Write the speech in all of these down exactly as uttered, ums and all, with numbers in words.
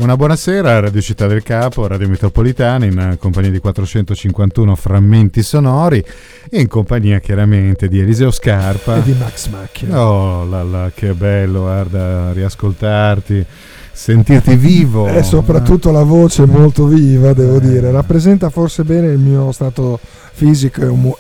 Una buonasera a Radio Città del Capo, Radio Metropolitana, in compagnia di quattrocentocinquantuno frammenti sonori e in compagnia chiaramente di Eliseo Scarpa e di Max Macchina. Oh là là, che bello, guarda, riascoltarti, sentirti vivo. E soprattutto la voce molto viva, devo eh. dire, rappresenta forse bene il mio stato fisico e umu-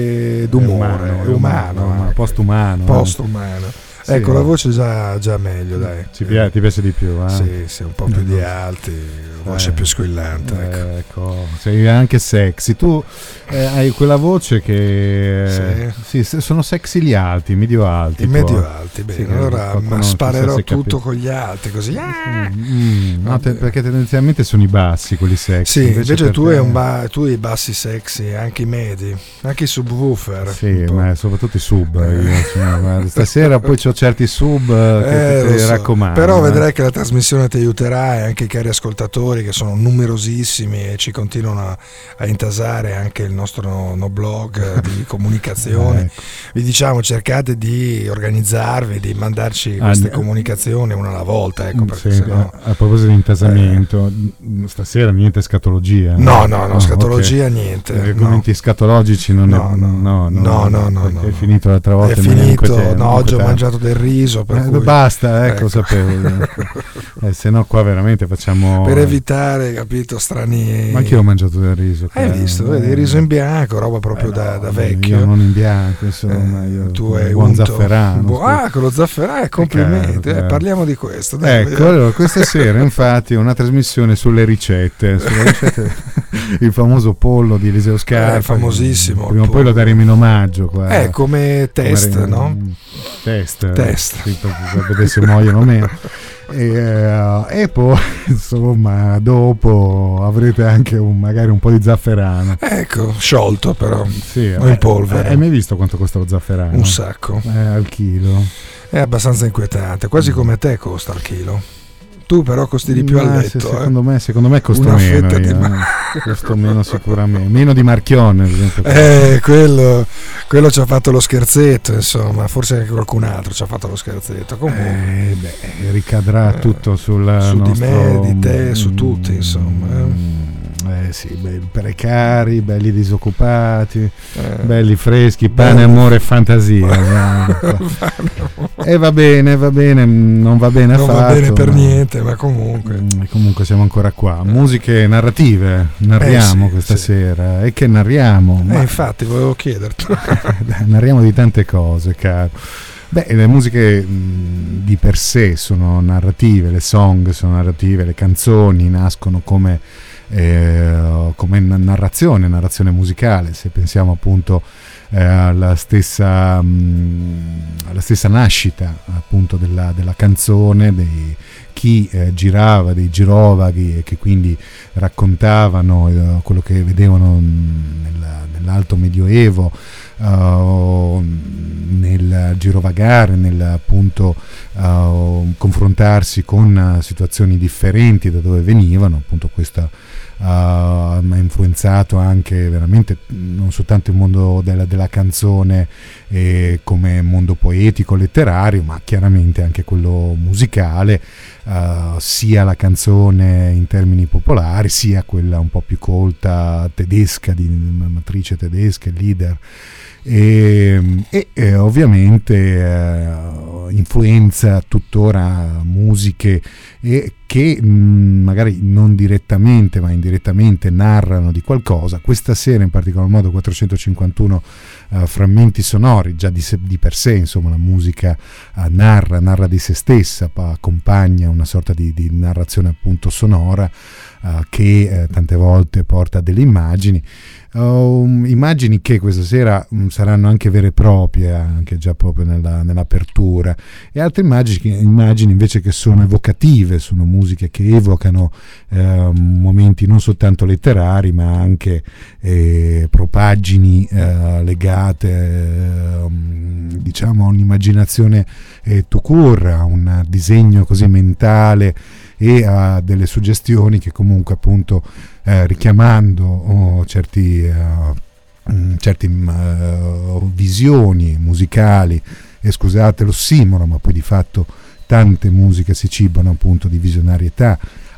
ed umore, è umano, è umano, umano postumano. Postumano. Sì, ecco, la voce già, già meglio, dai. Ci piace, ti piace di più, eh? Sì, sì, un po' più di alti, voce eh, più squillante. Eh, ecco. ecco, sei anche sexy. Tu eh, hai quella voce che eh, sì. sì, sono sexy gli alti, medio alti. I medio alti, bene. Sì, allora sparerò tutto capi- con gli alti, così. Ah! Mm, no, te, perché tendenzialmente sono i bassi quelli sexy. Sì, invece, invece tu te... hai un ba- tu hai i bassi sexy, anche i medi, anche i subwoofer. Sì, ma soprattutto i sub. Io, cioè, guarda, stasera poi c'ho certi sub che eh, ti so. raccomando. Però vedrai che la trasmissione ti aiuterà, e anche i cari ascoltatori che sono numerosissimi e ci continuano a, a intasare anche il nostro no, no blog di comunicazione. Ecco. Vi diciamo, cercate di organizzarvi, di mandarci queste ah, comunicazioni una alla volta, ecco, perché sì, sennò, a proposito di intasamento, eh, stasera niente scatologia. No, no, no, no scatologia okay. niente. Gli argomenti no. scatologici non no, è no, no, no, no, no, no. È finito l'altra volta. È finito, no, oggi ho mangiato del riso, per eh, cui... basta, ecco, ecco. sapevo. eh, se no qua veramente facciamo... Per evitare, capito, strani... Ma anch'io ho mangiato del riso. Hai che... visto, vedi, il riso in bianco, roba proprio eh, da, no, da vecchio. Io non in bianco, insomma, io tu hai buon unto, zafferano. Bu- ah, con lo zafferano, complimenti, eh, eh, parliamo di questo. Dai, ecco, allora, questa sera infatti una trasmissione sulle ricette, sulle ricette il famoso pollo di Eliseo Scarpa, eh, famosissimo. Prima o poi lo daremo in omaggio qua. Eh, come test, come, no? Test. Test. Sì, per vedere se muoiono o meno. E, uh, e poi insomma dopo avrete anche un, magari un po' di zafferano, ecco, sciolto però, sì, o in polvere. Hai mai visto quanto costa lo zafferano? Un sacco, eh, al chilo. È abbastanza inquietante, quasi come te costa al chilo. Tu però costi di più Ma al letto. Se, secondo, eh. me, secondo me costo Una meno. fetta Io, di ma- costo meno sicuramente. Meno di Marchionne, ad esempio. Eh, quello, quello ci ha fatto lo scherzetto, insomma. Forse anche qualcun altro ci ha fatto lo scherzetto. Comunque, eh, beh, ricadrà eh, tutto sul su nostro, di me, di te, su tutti, insomma. Eh. Eh sì, belli precari, belli disoccupati, eh. belli freschi, pane, belli. Amore e fantasia. E eh, va bene, va bene, non va bene non affatto. Non va bene per ma... niente, ma comunque. Mm, comunque siamo ancora qua. Musiche narrative, narriamo eh sì, questa sì. sera. E che narriamo? Eh, ma... infatti, volevo chiederti. Narriamo di tante cose, caro. Beh, le musiche mh, di per sé sono narrative, le song sono narrative, le canzoni nascono come Eh, come narrazione, narrazione musicale. Se pensiamo appunto eh, alla stessa mh, alla stessa nascita appunto della, della canzone, dei chi eh, girava, dei girovaghi, e che quindi raccontavano eh, quello che vedevano nel, nell'alto medioevo, uh, nel girovagare, nel appunto uh, confrontarsi con uh, situazioni differenti da dove venivano. Appunto questa uh, ha influenzato anche veramente non soltanto il mondo della, della canzone eh, come mondo poetico, letterario, ma chiaramente anche quello musicale, uh, sia la canzone in termini popolari, sia quella un po' più colta tedesca, di matrice tedesca, Lieder. E, e, e ovviamente eh, influenza tuttora musiche e che mh, magari non direttamente ma indirettamente narrano di qualcosa. Questa sera in particolar modo quattrocentocinquantuno uh, frammenti sonori, già di, se, di per sé insomma la musica uh, narra, narra di se stessa, pa, accompagna una sorta di, di narrazione appunto sonora uh, che uh, tante volte porta a delle immagini. Uh, immagini che questa sera um, saranno anche vere e proprie, anche già proprio nella, nell'apertura, e altre immagini, immagini invece che sono evocative, sono musiche che evocano eh, momenti non soltanto letterari ma anche eh, propagini eh, legate eh, diciamo a un'immaginazione eh, tout court, a un disegno così mentale e a delle suggestioni che comunque appunto eh, richiamando oh, certi, uh, certi uh, visioni musicali, e scusate l'ossimoro, ma poi di fatto tante musiche si cibano appunto di visionarietà,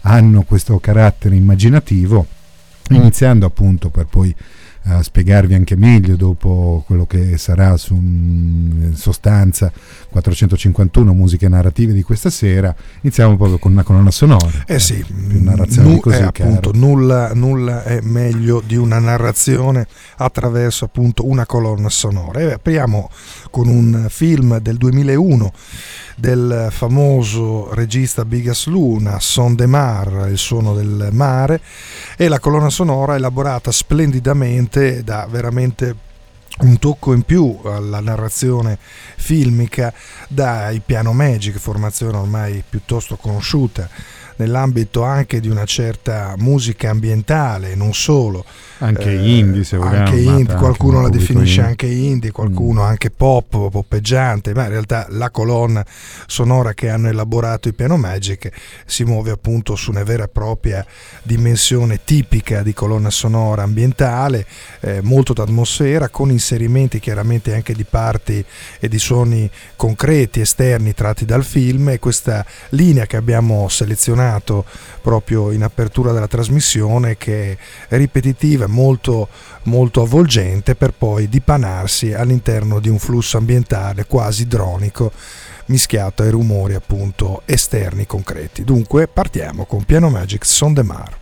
hanno questo carattere immaginativo, iniziando appunto per poi a spiegarvi anche meglio dopo quello che sarà su, in sostanza quattrocentocinquantuno musiche narrative di questa sera. Iniziamo proprio con una colonna sonora. Eh sì, più narrazione nu- di così, eh, appunto, nulla, nulla è meglio di una narrazione attraverso appunto una colonna sonora. E apriamo con un film del duemilauno del famoso regista Bigas Luna, Son de Mar, il suono del mare, e la colonna sonora elaborata splendidamente, da veramente un tocco in più alla narrazione filmica, dai Piano Magic, formazione ormai piuttosto conosciuta nell'ambito anche di una certa musica ambientale, non solo, anche eh, indie, se vogliamo, anche indie, qualcuno anche la definisce indie. anche indie, qualcuno mm. anche pop, poppeggiante, ma in realtà la colonna sonora che hanno elaborato i Piano Magic si muove appunto su una vera e propria dimensione tipica di colonna sonora ambientale, eh, molto d'atmosfera, con inserimenti chiaramente anche di parti e di suoni concreti esterni tratti dal film, e questa linea che abbiamo selezionato proprio in apertura della trasmissione, che è ripetitiva, molto molto avvolgente, per poi dipanarsi all'interno di un flusso ambientale quasi dronico mischiato ai rumori appunto esterni concreti. Dunque partiamo con Piano Magic, Son de Mar.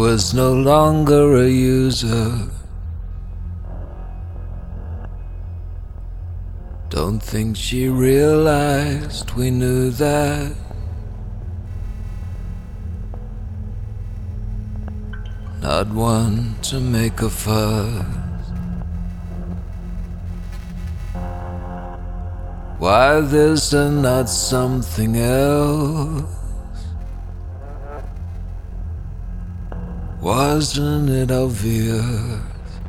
was no longer a user. Don't think she realized we knew that. Not one to make a fuss. Why this and not something else? Wasn't it obvious?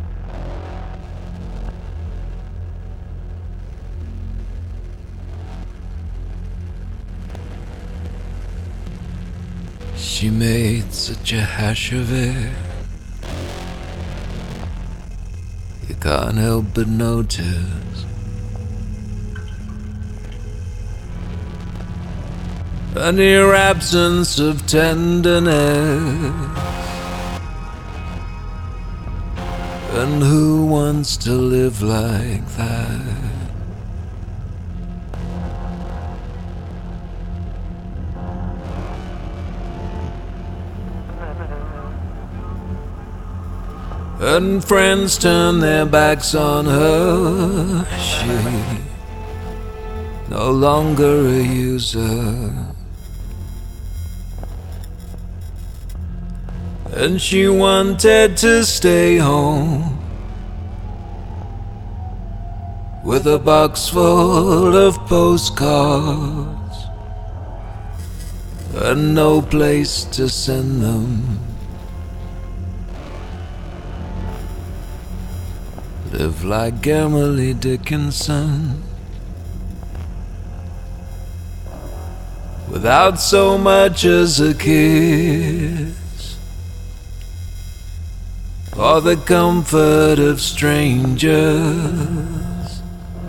She made such a hash of it. You can't help but notice. A near absence of tenderness. And who wants to live like that? And friends turn their backs on her. She no longer a user. And she wanted to stay home with a box full of postcards and no place to send them. Live like Emily Dickinson, without so much as a kiss, or the comfort of strangers,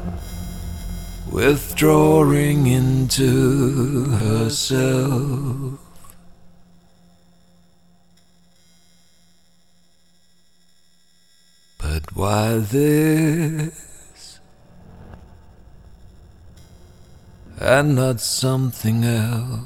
withdrawing into herself. But why this and not something else?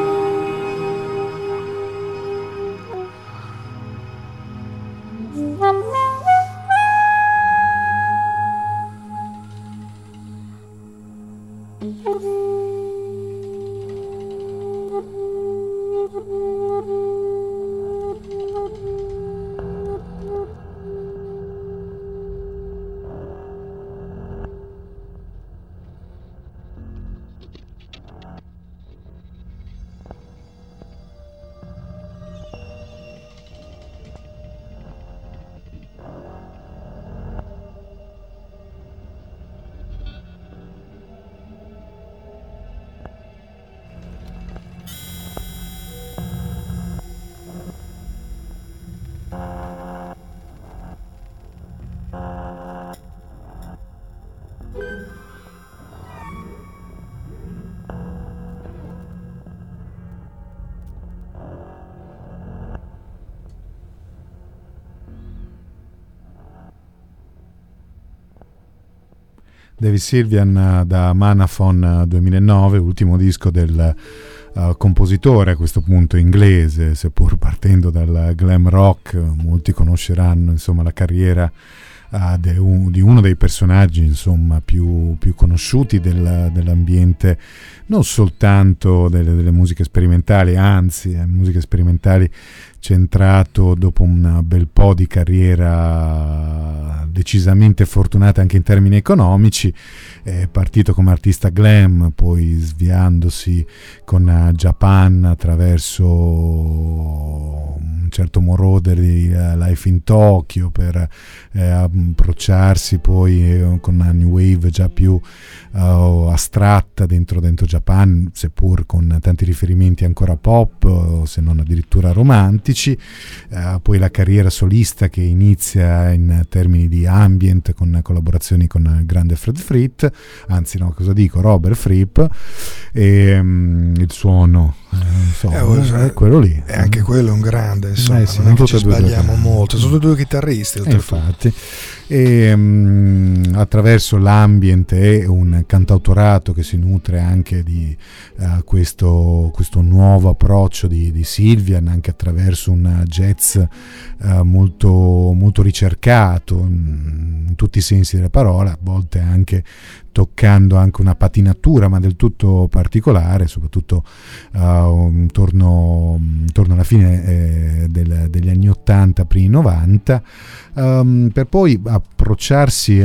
Mm-hmm. David Sylvian da Manafon duemilanove, ultimo disco del uh, compositore, a questo punto inglese, seppur partendo dal glam rock. Molti conosceranno insomma la carriera uh, de un, di uno dei personaggi insomma più, più conosciuti del, dell'ambiente, non soltanto delle, delle musiche sperimentali, anzi eh, musiche sperimentali centrato dopo un bel po' di carriera decisamente fortunata anche in termini economici. È partito come artista glam, poi sviandosi con Japan attraverso un certo Moroder di Life in Tokyo per eh, approcciarsi poi eh, con una new wave già più uh, astratta dentro, dentro Japan, seppur con tanti riferimenti ancora pop, se non addirittura romantici. Uh, poi la carriera solista che inizia in termini di ambient con collaborazioni con il grande Fred Fripp, anzi no, cosa dico, Robert Fripp, e um, il suono eh, non so, eh, è quello lì, e anche quello è un grande, insomma, eh sì, non, non non ci sbagliamo due, molto, sono due chitarristi eh, infatti, e um, attraverso l'ambient e un cantautorato che si nutre anche di uh, questo, questo nuovo approccio di, di Sylvian, anche attraverso un jazz uh, molto, molto ricercato in tutti i sensi della parola, a volte anche toccando anche una patinatura ma del tutto particolare, soprattutto uh, intorno, intorno alla fine eh, del, degli anni ottanta, primi novanta, um, per poi approcciarsi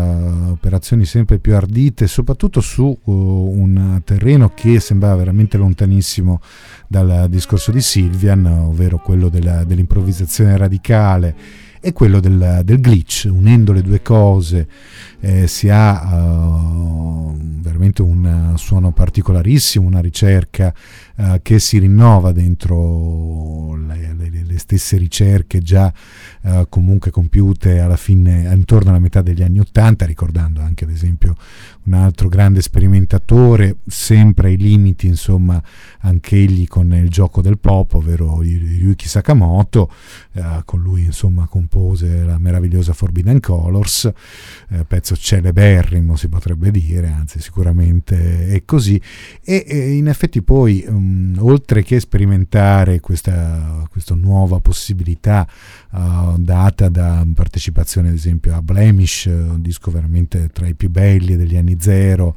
a operazioni sempre più ardite, soprattutto su uh, un terreno che sembrava veramente lontanissimo dal discorso di Sylvian, ovvero quello della, dell'improvvisazione radicale e quello del, del glitch. Unendo le due cose eh, si ha uh, veramente un suono particolarissimo, una ricerca uh, che si rinnova dentro le, le, le stesse ricerche già uh, comunque compiute alla fine, intorno alla metà degli anni ottanta, ricordando anche ad esempio un altro grande sperimentatore, sempre ai limiti insomma anch'egli con il gioco del pop, ovvero Ryuichi Sakamoto. Uh, con lui insomma compose la meravigliosa Forbidden Colors, eh, pezzo celeberrimo si potrebbe dire, anzi sicuramente è così, e, e in effetti poi um, oltre che sperimentare questa, questa nuova possibilità uh, data da partecipazione ad esempio a Blemish, un disco veramente tra i più belli degli anni zero,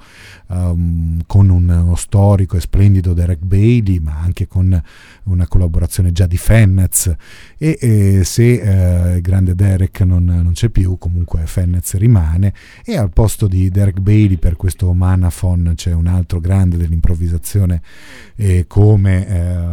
um, con un, uno storico e splendido Derek Bailey, ma anche con una collaborazione già di Fennez, e eh, se eh, il grande Derek non, non c'è più, comunque Fennez rimane, e al posto di Derek Bailey per questo Manafon c'è un altro grande dell'improvvisazione eh, come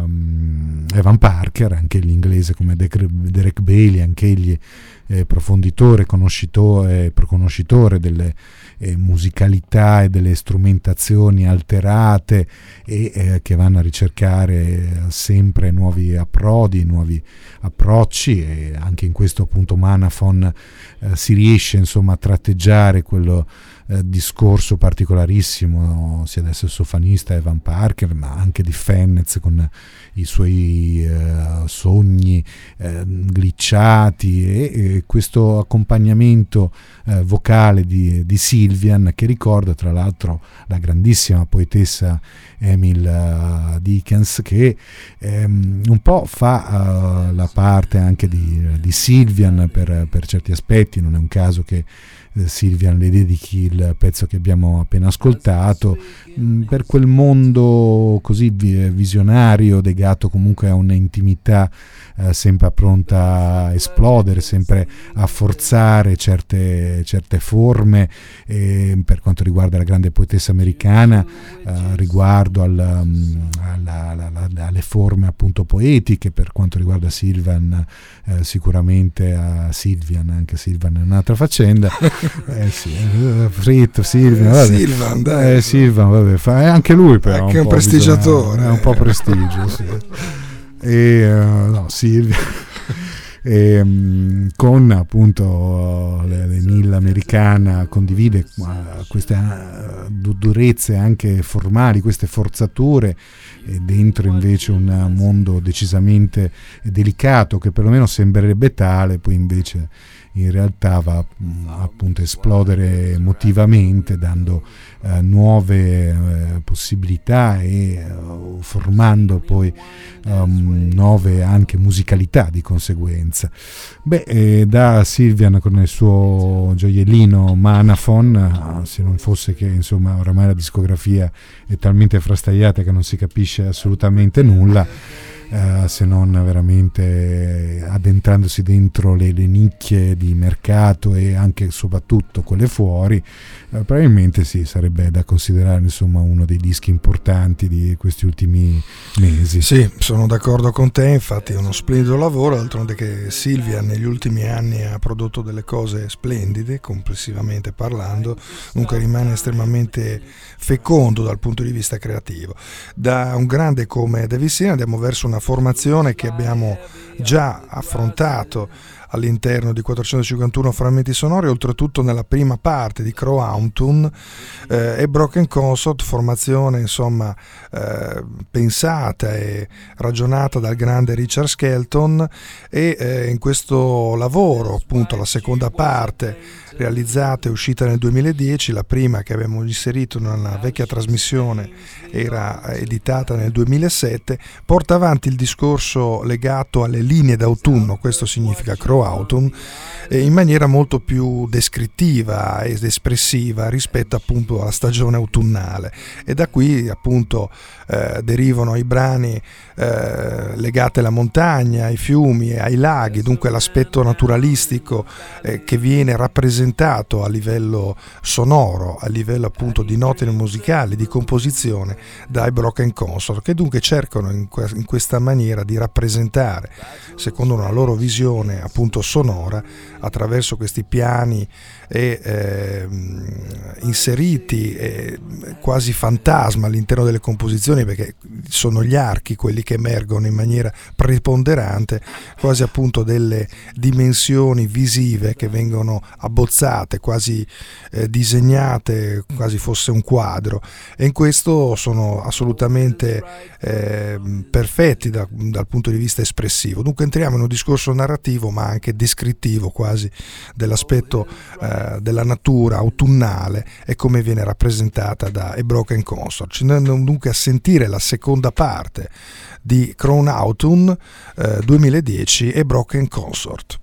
ehm, Evan Parker, anche l'inglese come De- Derek Bailey, anche egli eh, profonditore, conoscitore, conoscitore delle eh, musicalità e delle strumentazioni alterate e eh, che vanno a ricercare sempre nuovi approdi, nuovi approcci, e anche in questo appunto Manafon eh, si riesce insomma a tratteggiare quello eh, discorso particolarissimo sia del sassofonista Evan Parker ma anche di Fennez con i suoi eh, sogni eh, glitchati, e, e questo accompagnamento eh, vocale di, di Sylvian, che ricorda tra l'altro la grandissima poetessa Emil uh, Dickens, che ehm, un po' fa uh, la parte anche di, di Sylvian per, per certi aspetti. Non è un caso che eh, Sylvian le dedichi il, il pezzo che abbiamo appena ascoltato, mh, per quel mondo così visionario, legato comunque a un'intimità eh, sempre pronta a esplodere, sempre a forzare certe, certe forme, eh, per quanto riguarda la grande poetessa americana, eh, riguardo al, um, alla, alla, alla, alle forme appunto poetiche, per quanto riguarda Sylvan, eh, sicuramente a Sylvian, anche Sylvan è un'altra faccenda. eh sì, Fritto, Sylvian, vabbè. Sylvan, dai. Eh, Sylvan, vabbè, fa, è anche lui però anche un, un po' prestigiatore, bisogna, è un po' prestigio, sì. E uh, no, Sylvia e, um, con appunto l'Enil americana condivide uh, queste uh, durezze anche formali, queste forzature, e dentro invece un mondo decisamente delicato, che perlomeno sembrerebbe tale, poi invece in realtà va appunto a esplodere emotivamente, dando eh, nuove eh, possibilità e eh, formando poi um, nuove anche musicalità di conseguenza. Beh, eh, da Sylvian con il suo gioiellino Manafon, se non fosse che insomma oramai la discografia è talmente frastagliata che non si capisce assolutamente nulla, Uh, se non veramente addentrandosi dentro le, le nicchie di mercato e anche e soprattutto quelle fuori, uh, probabilmente sì, sarebbe da considerare insomma uno dei dischi importanti di questi ultimi mesi. Sì, sono d'accordo con te, infatti è uno splendido lavoro, d'altronde che Sylvia negli ultimi anni ha prodotto delle cose splendide, complessivamente parlando, dunque rimane estremamente fecondo dal punto di vista creativo. Da un grande come David Sylvian andiamo verso una formazione che abbiamo già affrontato all'interno di quattrocentocinquantuno frammenti sonori, oltretutto nella prima parte di Crow Autumn eh, e Broken Consort, formazione insomma eh, pensata e ragionata dal grande Richard Skelton, e eh, in questo lavoro appunto la seconda parte realizzata e uscita nel duemiladieci, la prima che abbiamo inserito nella vecchia trasmissione era editata nel duemilasette, porta avanti il discorso legato alle linee d'autunno, questo significa Crow Autumn, in maniera molto più descrittiva ed espressiva rispetto appunto alla stagione autunnale, e da qui appunto eh, derivano i brani eh, legati alla montagna, ai fiumi e ai laghi, dunque l'aspetto naturalistico eh, che viene rappresentato a livello sonoro, a livello appunto di note musicali, di composizione dai Broken Consort, che dunque cercano in, que- in questa maniera di rappresentare, secondo una loro visione appunto sonora, attraverso questi piani e eh, inseriti eh, quasi fantasma all'interno delle composizioni, perché sono gli archi quelli che emergono in maniera preponderante, quasi appunto delle dimensioni visive che vengono abbozzate, quasi eh, disegnate, quasi fosse un quadro, e in questo sono assolutamente eh, perfetti da, dal punto di vista espressivo. Dunque entriamo in un discorso narrativo ma anche descrittivo quasi dell'aspetto eh, della natura autunnale e come viene rappresentata da A Broken Consort. Ci andiamo dunque a sentire la seconda parte di Crown Autumn eh, duemiladieci e Broken Consort.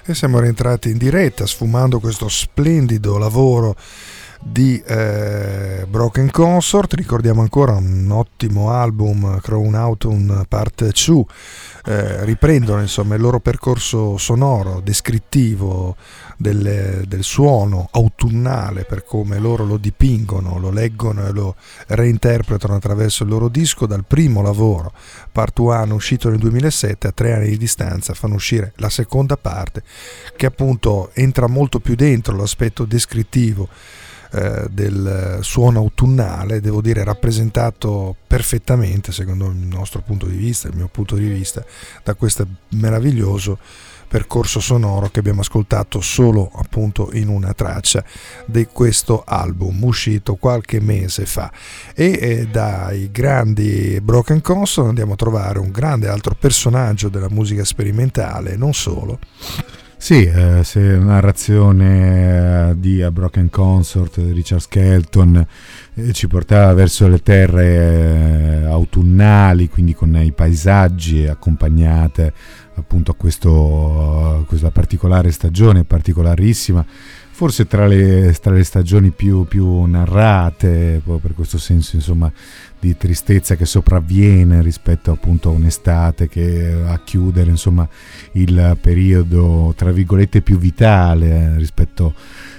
E siamo rientrati in diretta sfumando questo splendido lavoro di eh, Broken Consort. Ricordiamo ancora un ottimo album, Crown Autumn Part due. Eh, riprendono insomma il loro percorso sonoro descrittivo del, del suono autunnale, per come loro lo dipingono, lo leggono e lo reinterpretano attraverso il loro disco. Dal primo lavoro, Part uno, uscito nel duemilasette, a tre anni di distanza fanno uscire la seconda parte, che appunto entra molto più dentro l'aspetto descrittivo eh, del suono autunnale, devo dire rappresentato perfettamente, secondo il nostro punto di vista, il mio punto di vista, da questo meraviglioso percorso sonoro che abbiamo ascoltato solo appunto in una traccia di questo album uscito qualche mese fa. E eh, dai grandi Broken Consort andiamo a trovare un grande altro personaggio della musica sperimentale, non solo. Sì, eh, se la narrazione eh, di A Broken Consort di Richard Skelton eh, ci portava verso le terre eh, autunnali, quindi con i paesaggi accompagnate appunto a questo, a questa particolare stagione, particolarissima, forse tra le, tra le stagioni più, più narrate, per questo senso insomma di tristezza che sopravviene rispetto appunto a un'estate che va a chiudere insomma il periodo tra virgolette più vitale eh, rispetto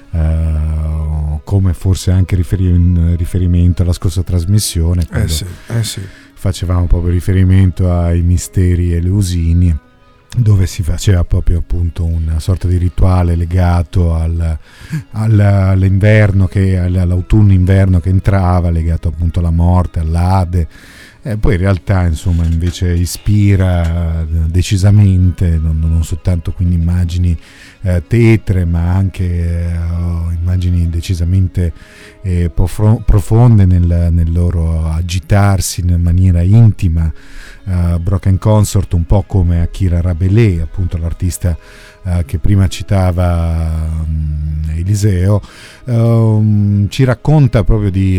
uh, come forse anche riferi- in riferimento alla scorsa trasmissione, eh sì, eh sì. facevamo proprio riferimento ai misteri eleusini, dove si faceva proprio appunto una sorta di rituale legato al, al, all'inverno, che, all'autunno-inverno che entrava, legato appunto alla morte, all'Ade. E poi in realtà insomma invece ispira decisamente non, non soltanto quindi immagini eh, tetre, ma anche eh, immagini decisamente eh, profo- profonde nel, nel loro agitarsi in maniera intima. Uh, Broken Consort, un po' come Akira Rabelais, appunto l'artista uh, che prima citava um, Eliseo, um, ci racconta proprio di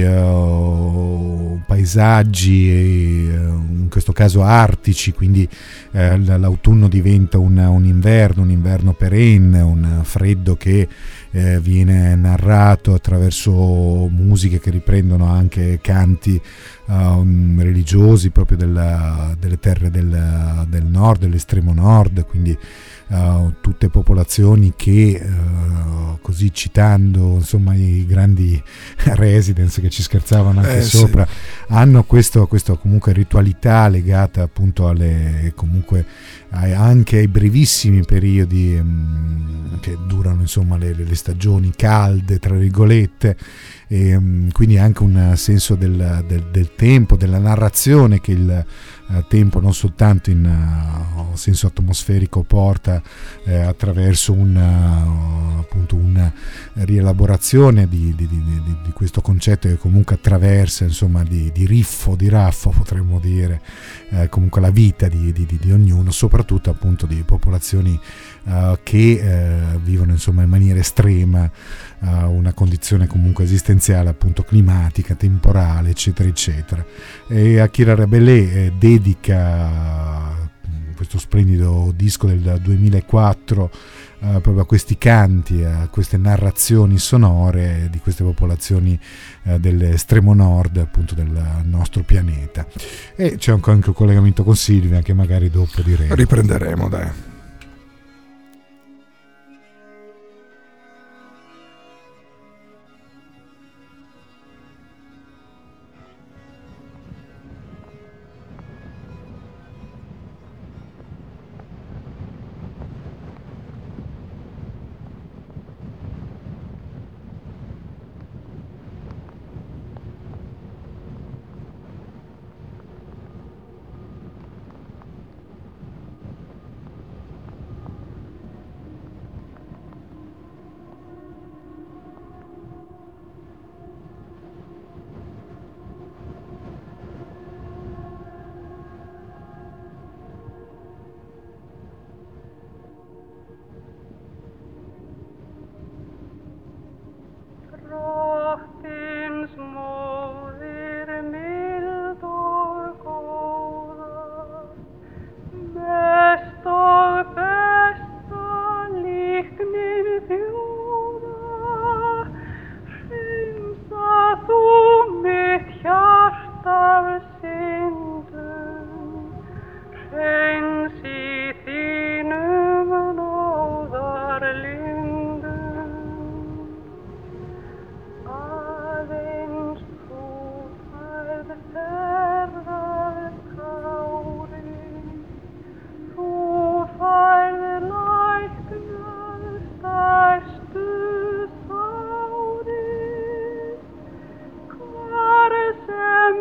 uh, paesaggi, e, uh, in questo caso artici, quindi uh, l'autunno diventa un, un inverno, un inverno perenne, un freddo che eh, viene narrato attraverso musiche che riprendono anche canti Um, religiosi proprio della, delle terre del, del nord, dell'estremo nord, quindi uh, tutte popolazioni che uh, così citando insomma i grandi residents che ci scherzavano anche eh, sopra, sì. hanno questo, questo comunque ritualità legata appunto alle comunque ai, anche ai brevissimi periodi um, che durano insomma le, le stagioni calde tra virgolette. E um, quindi anche un senso del, del, del tempo, della narrazione che il uh, tempo non soltanto in uh, senso atmosferico porta eh, attraverso una, uh, appunto una rielaborazione di, di, di, di, di questo concetto che comunque attraversa insomma di, di riffo, di raffo potremmo dire eh, comunque la vita di, di, di ognuno, soprattutto appunto di popolazioni uh, che uh, vivono insomma in maniera estrema uh, una condizione comunque esistenziale appunto climatica, temporale eccetera eccetera. E Akira Rabelais eh, dedica questo splendido disco del duemilaquattro Uh, proprio a questi canti, a queste narrazioni sonore di queste popolazioni uh, dell'estremo nord appunto del nostro pianeta. E c'è anche un collegamento con Silvia che magari dopo diremo. Riprenderemo, dai.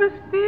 the spirit.